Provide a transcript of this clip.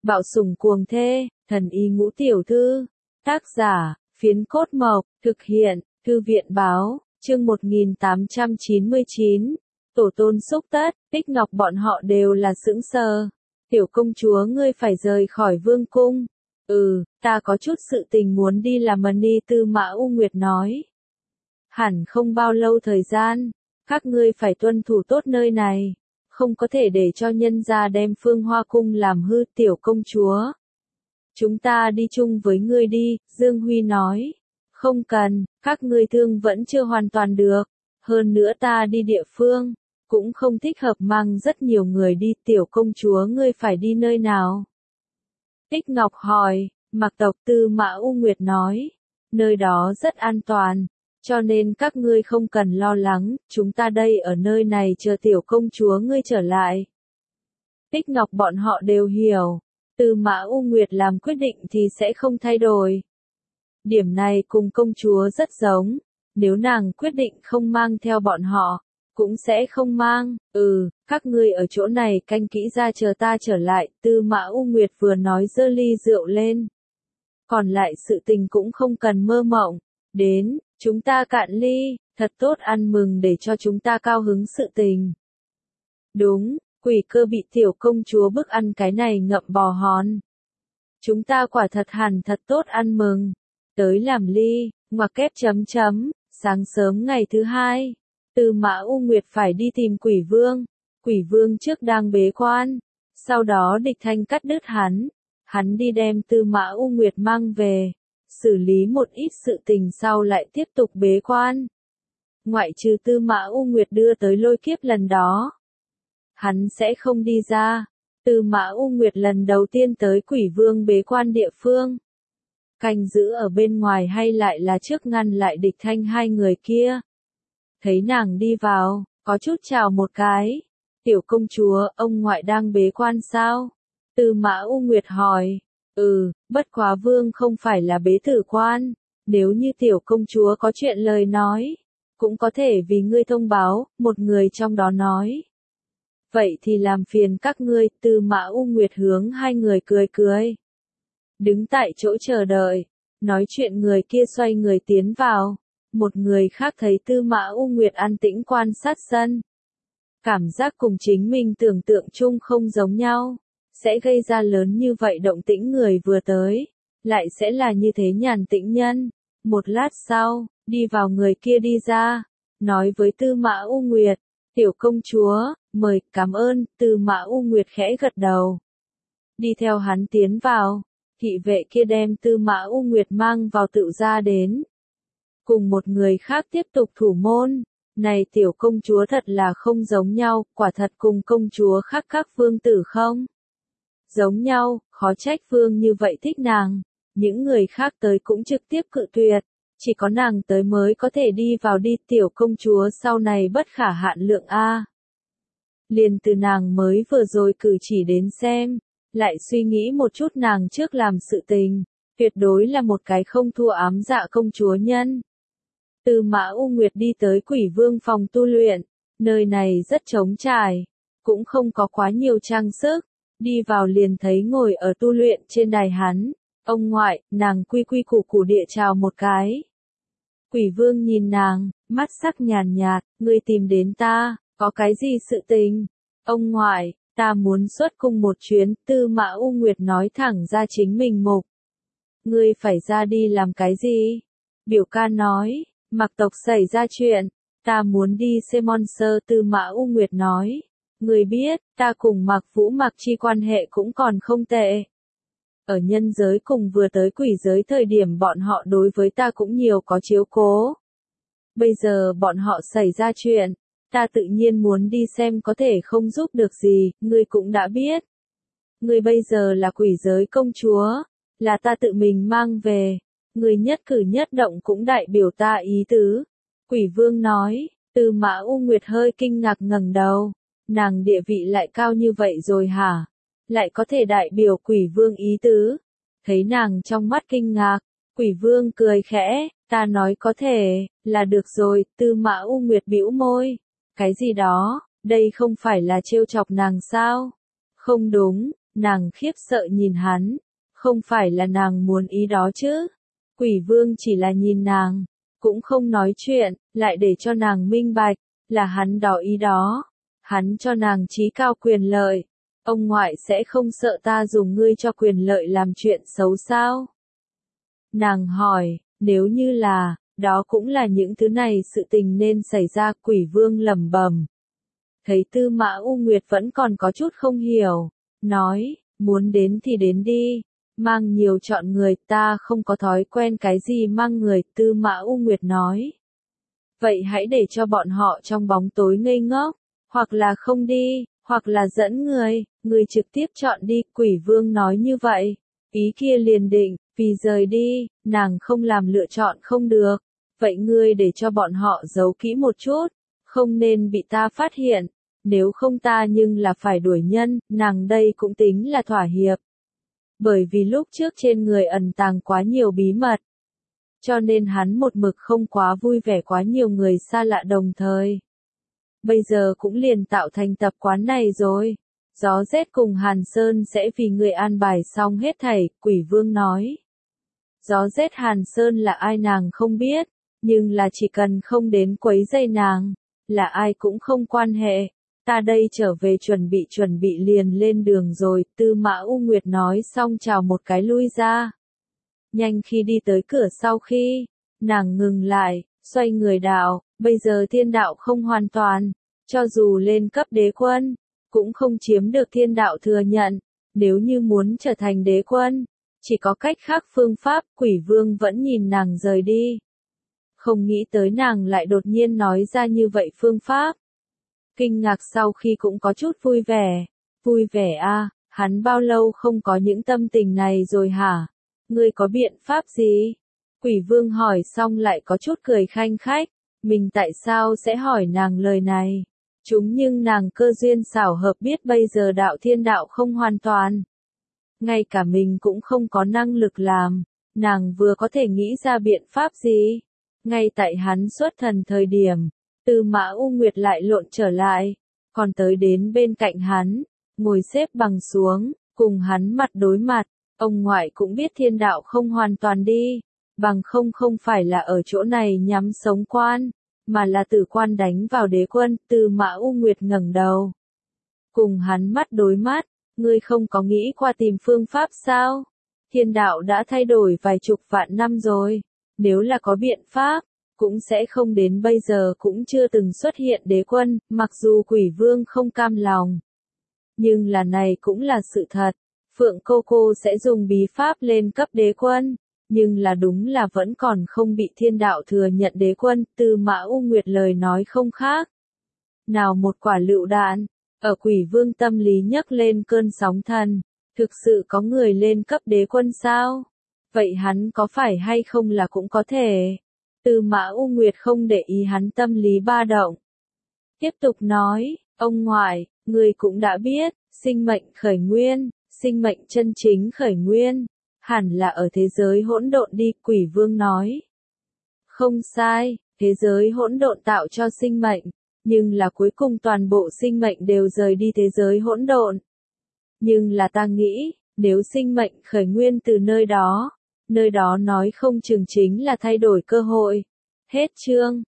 Bạo sủng cuồng thê, thần y ngũ tiểu thư. Tác giả, Phiến Cốt Mộc, thực hiện, Thư viện báo, chương 1899. Tổ tôn xúc tất, Tích Ngọc bọn họ đều là sững sờ. Tiểu công chúa ngươi phải rời khỏi vương cung. Ta có chút sự tình muốn đi làm Ni Tư Mã U Nguyệt nói. Hẳn không bao lâu thời gian, các ngươi phải tuân thủ tốt nơi này. Không có thể để cho nhân gia đem Phương Hoa Cung làm hư. Tiểu công chúa. Chúng ta đi chung với ngươi đi, Dương Huy nói. Không cần, các ngươi thương vẫn chưa hoàn toàn được. Hơn nữa ta đi địa phương, cũng không thích hợp mang rất nhiều người đi. Tiểu công chúa ngươi phải đi nơi nào? Tích Ngọc hỏi. Mạc tộc. Tư Mã U Nguyệt nói. Nơi đó rất an toàn, cho nên các ngươi không cần lo lắng, chúng ta đây ở nơi này chờ tiểu công chúa ngươi trở lại. Tích Ngọc bọn họ đều hiểu, Tư Mã U Nguyệt làm quyết định thì sẽ không thay đổi. Điểm này cùng công chúa rất giống, nếu nàng quyết định không mang theo bọn họ, cũng sẽ không mang. Các ngươi ở chỗ này canh kỹ ra chờ ta trở lại. Tư Mã U Nguyệt vừa nói giơ ly rượu lên. Còn lại sự tình cũng không cần mơ mộng. Đến, chúng ta cạn ly, thật tốt ăn mừng để cho chúng ta cao hứng sự tình. Đúng, Quỷ Cơ bị tiểu công chúa bức ăn cái này ngậm bò hòn. Chúng ta quả thật hẳn thật tốt ăn mừng. Tới làm ly, ngoặc kép chấm chấm, sáng sớm ngày thứ hai. Tư Mã U Nguyệt phải đi tìm Quỷ Vương. Quỷ Vương trước đang bế quan. Sau đó Địch Thanh cắt đứt hắn. Hắn đi đem Tư Mã U Nguyệt mang về. Xử lý một ít sự tình sau lại tiếp tục bế quan. Ngoại trừ Tư Mã U Nguyệt đưa tới lôi kiếp lần đó, hắn sẽ không đi ra. Tư Mã U Nguyệt lần đầu tiên tới Quỷ Vương bế quan địa phương. Canh giữ ở bên ngoài hay lại là trước ngăn lại Địch Thanh hai người kia. Thấy nàng đi vào, có chút chào một cái. Tiểu công chúa, ông ngoại đang bế quan sao? Tư Mã U Nguyệt hỏi. Bất quá vương không phải là bế tử quan. Nếu như tiểu công chúa có chuyện lời nói, cũng có thể vì ngươi thông báo. Một người trong đó nói. Vậy thì làm phiền các ngươi. Tư Mã U Nguyệt hướng hai người cười cười. Đứng tại chỗ chờ đợi. Nói chuyện người kia xoay người tiến vào. Một người khác thấy Tư Mã U Nguyệt an tĩnh quan sát sân. Cảm giác cùng chính mình tưởng tượng chung không giống nhau. Sẽ gây ra lớn như vậy động tĩnh người vừa tới. Lại sẽ là như thế nhàn tĩnh nhân. Một lát sau, đi vào người kia đi ra. Nói với Tư Mã U Nguyệt. Tiểu công chúa, mời, cảm ơn. Tư Mã U Nguyệt khẽ gật đầu. Đi theo hắn tiến vào. Thị vệ kia đem Tư Mã U Nguyệt mang vào tự gia đến. Cùng một người khác tiếp tục thủ môn. Này tiểu công chúa thật là không giống nhau. Quả thật cùng công chúa khác các vương tử không giống nhau, khó trách vương như vậy thích nàng. Những người khác tới cũng trực tiếp cự tuyệt. Chỉ có nàng tới mới có thể đi vào đi. Tiểu công chúa sau này bất khả hạn lượng a. Liền từ nàng mới vừa rồi cử chỉ đến xem. Lại suy nghĩ một chút nàng trước làm sự tình. Tuyệt đối là một cái không thua ám dạ công chúa nhân. Tư Mã U Nguyệt đi tới Quỷ Vương phòng tu luyện. Nơi này rất trống trải. Cũng không có quá nhiều trang sức. Đi vào liền thấy ngồi ở tu luyện trên đài hắn. Ông ngoại, nàng quy quy củ củ địa chào một cái. Quỷ Vương nhìn nàng, mắt sắc nhàn nhạt, ngươi tìm đến ta, có cái gì sự tình? Ông ngoại, ta muốn xuất cung một chuyến. Tư Mã U Nguyệt nói thẳng ra chính mình mục. Ngươi phải ra đi làm cái gì? Biểu ca nói, Mạc tộc xảy ra chuyện, ta muốn đi xem Monster. Tư Mã U Nguyệt nói. Ngươi biết, ta cùng Mạc Vũ Mạc Chi quan hệ cũng còn không tệ. Ở nhân giới cùng vừa tới quỷ giới thời điểm bọn họ đối với ta cũng nhiều có chiếu cố. Bây giờ bọn họ xảy ra chuyện, ta tự nhiên muốn đi xem có thể không giúp được gì. Ngươi cũng đã biết. Ngươi bây giờ là quỷ giới công chúa, là ta tự mình mang về. Ngươi nhất cử nhất động cũng đại biểu ta ý tứ. Quỷ Vương nói. Tư Mã U Nguyệt hơi kinh ngạc ngẩng đầu. Nàng địa vị lại cao như vậy rồi hả? Lại có thể đại biểu Quỷ Vương ý tứ. Thấy nàng trong mắt kinh ngạc, Quỷ Vương cười khẽ, ta nói có thể, là được rồi. Tư Mã U Nguyệt bĩu môi. Cái gì đó, đây không phải là trêu chọc nàng sao? Không đúng, Nàng khiếp sợ nhìn hắn, không phải là nàng muốn ý đó chứ. Quỷ vương chỉ là nhìn nàng, cũng không nói chuyện, lại để cho nàng minh bạch, là hắn đó ý đó. Hắn cho nàng trí cao quyền lợi. Ông ngoại sẽ không sợ ta dùng ngươi cho quyền lợi làm chuyện xấu sao? Nàng hỏi, nếu như là, đó cũng là những thứ này sự tình nên xảy ra. Quỷ vương lẩm bẩm. Thấy Tư Mã U Nguyệt vẫn còn có chút không hiểu, nói, muốn đến thì đến đi, mang nhiều chọn người, ta không có thói quen cái gì mang người. Tư Mã U Nguyệt nói, vậy hãy để cho bọn họ trong bóng tối ngây ngốc, hoặc là không đi, hoặc là dẫn người trực tiếp chọn đi. Quỷ vương nói như vậy, ý kia liền định, vì rời đi, nàng không làm lựa chọn không được, vậy ngươi để cho bọn họ giấu kỹ một chút, không nên bị ta phát hiện, nếu không ta nhưng là phải đuổi nhân. Nàng đây cũng tính là thỏa hiệp. Bởi vì lúc trước trên người ẩn tàng quá nhiều bí mật, cho nên hắn một mực không quá vui vẻ quá nhiều người xa lạ đồng thời. Bây giờ cũng liền tạo thành tập quán này rồi. Gió rét cùng Hàn Sơn sẽ vì người an bài xong hết thảy. Quỷ vương nói. Gió rét Hàn Sơn là ai nàng không biết, nhưng là chỉ cần không đến quấy rầy nàng, là ai cũng không quan hệ. Ta đây trở về chuẩn bị liền lên đường rồi. Tư Mã U Nguyệt nói xong chào một cái lui ra. Nhanh khi đi tới cửa sau khi, nàng ngừng lại, xoay người đạo, bây giờ thiên đạo không hoàn toàn, cho dù lên cấp đế quân, cũng không chiếm được thiên đạo thừa nhận, nếu như muốn trở thành đế quân, chỉ có cách khác phương pháp. Quỷ vương vẫn nhìn nàng rời đi. Không nghĩ tới nàng lại đột nhiên nói ra như vậy phương pháp. Kinh ngạc sau khi cũng có chút vui vẻ. Vui vẻ a, hắn bao lâu không có những tâm tình này rồi hả? Ngươi có biện pháp gì? Quỷ vương hỏi xong lại có chút cười khanh khách. Mình tại sao sẽ hỏi nàng lời này? Nhưng nàng cơ duyên xảo hợp biết bây giờ đạo thiên đạo không hoàn toàn. Ngay cả mình cũng không có năng lực làm. Nàng vừa có thể nghĩ ra biện pháp gì? Ngay tại hắn xuất thần thời điểm, Tư Mã U Nguyệt lại lộn trở lại, còn tới đến bên cạnh hắn, ngồi xếp bằng xuống, cùng hắn mặt đối mặt. Ông ngoại cũng biết thiên đạo không hoàn toàn đi, bằng không phải là ở chỗ này nhắm sống quan, mà là tử quan đánh vào đế quân. Tư Mã U Nguyệt ngẩng đầu, cùng hắn mắt đối mắt, ngươi không có nghĩ qua tìm phương pháp sao? Thiên đạo đã thay đổi vài chục vạn năm rồi, nếu là có biện pháp, cũng sẽ không đến bây giờ cũng chưa từng xuất hiện đế quân. Mặc dù quỷ vương không cam lòng, nhưng là này cũng là sự thật. Phượng cô sẽ dùng bí pháp lên cấp đế quân, nhưng là đúng là vẫn còn không bị thiên đạo thừa nhận đế quân. Tư Mã U Nguyệt lời nói không khác nào một quả lựu đạn, ở quỷ vương tâm lý nhấc lên cơn sóng thần. Thực sự có người lên cấp đế quân sao? Vậy hắn có phải hay không là cũng có thể. Tư Mã U Nguyệt không để ý hắn tâm lý ba động. Tiếp tục nói, ông ngoại, người cũng đã biết, sinh mệnh khởi nguyên, sinh mệnh chân chính khởi nguyên, hẳn là ở thế giới hỗn độn đi. Quỷ vương nói. Không sai, thế giới hỗn độn tạo cho sinh mệnh, nhưng là cuối cùng toàn bộ sinh mệnh đều rời đi thế giới hỗn độn. Nhưng là ta nghĩ, nếu sinh mệnh khởi nguyên từ nơi đó nói không chừng chính là thay đổi cơ hội. Hết chương.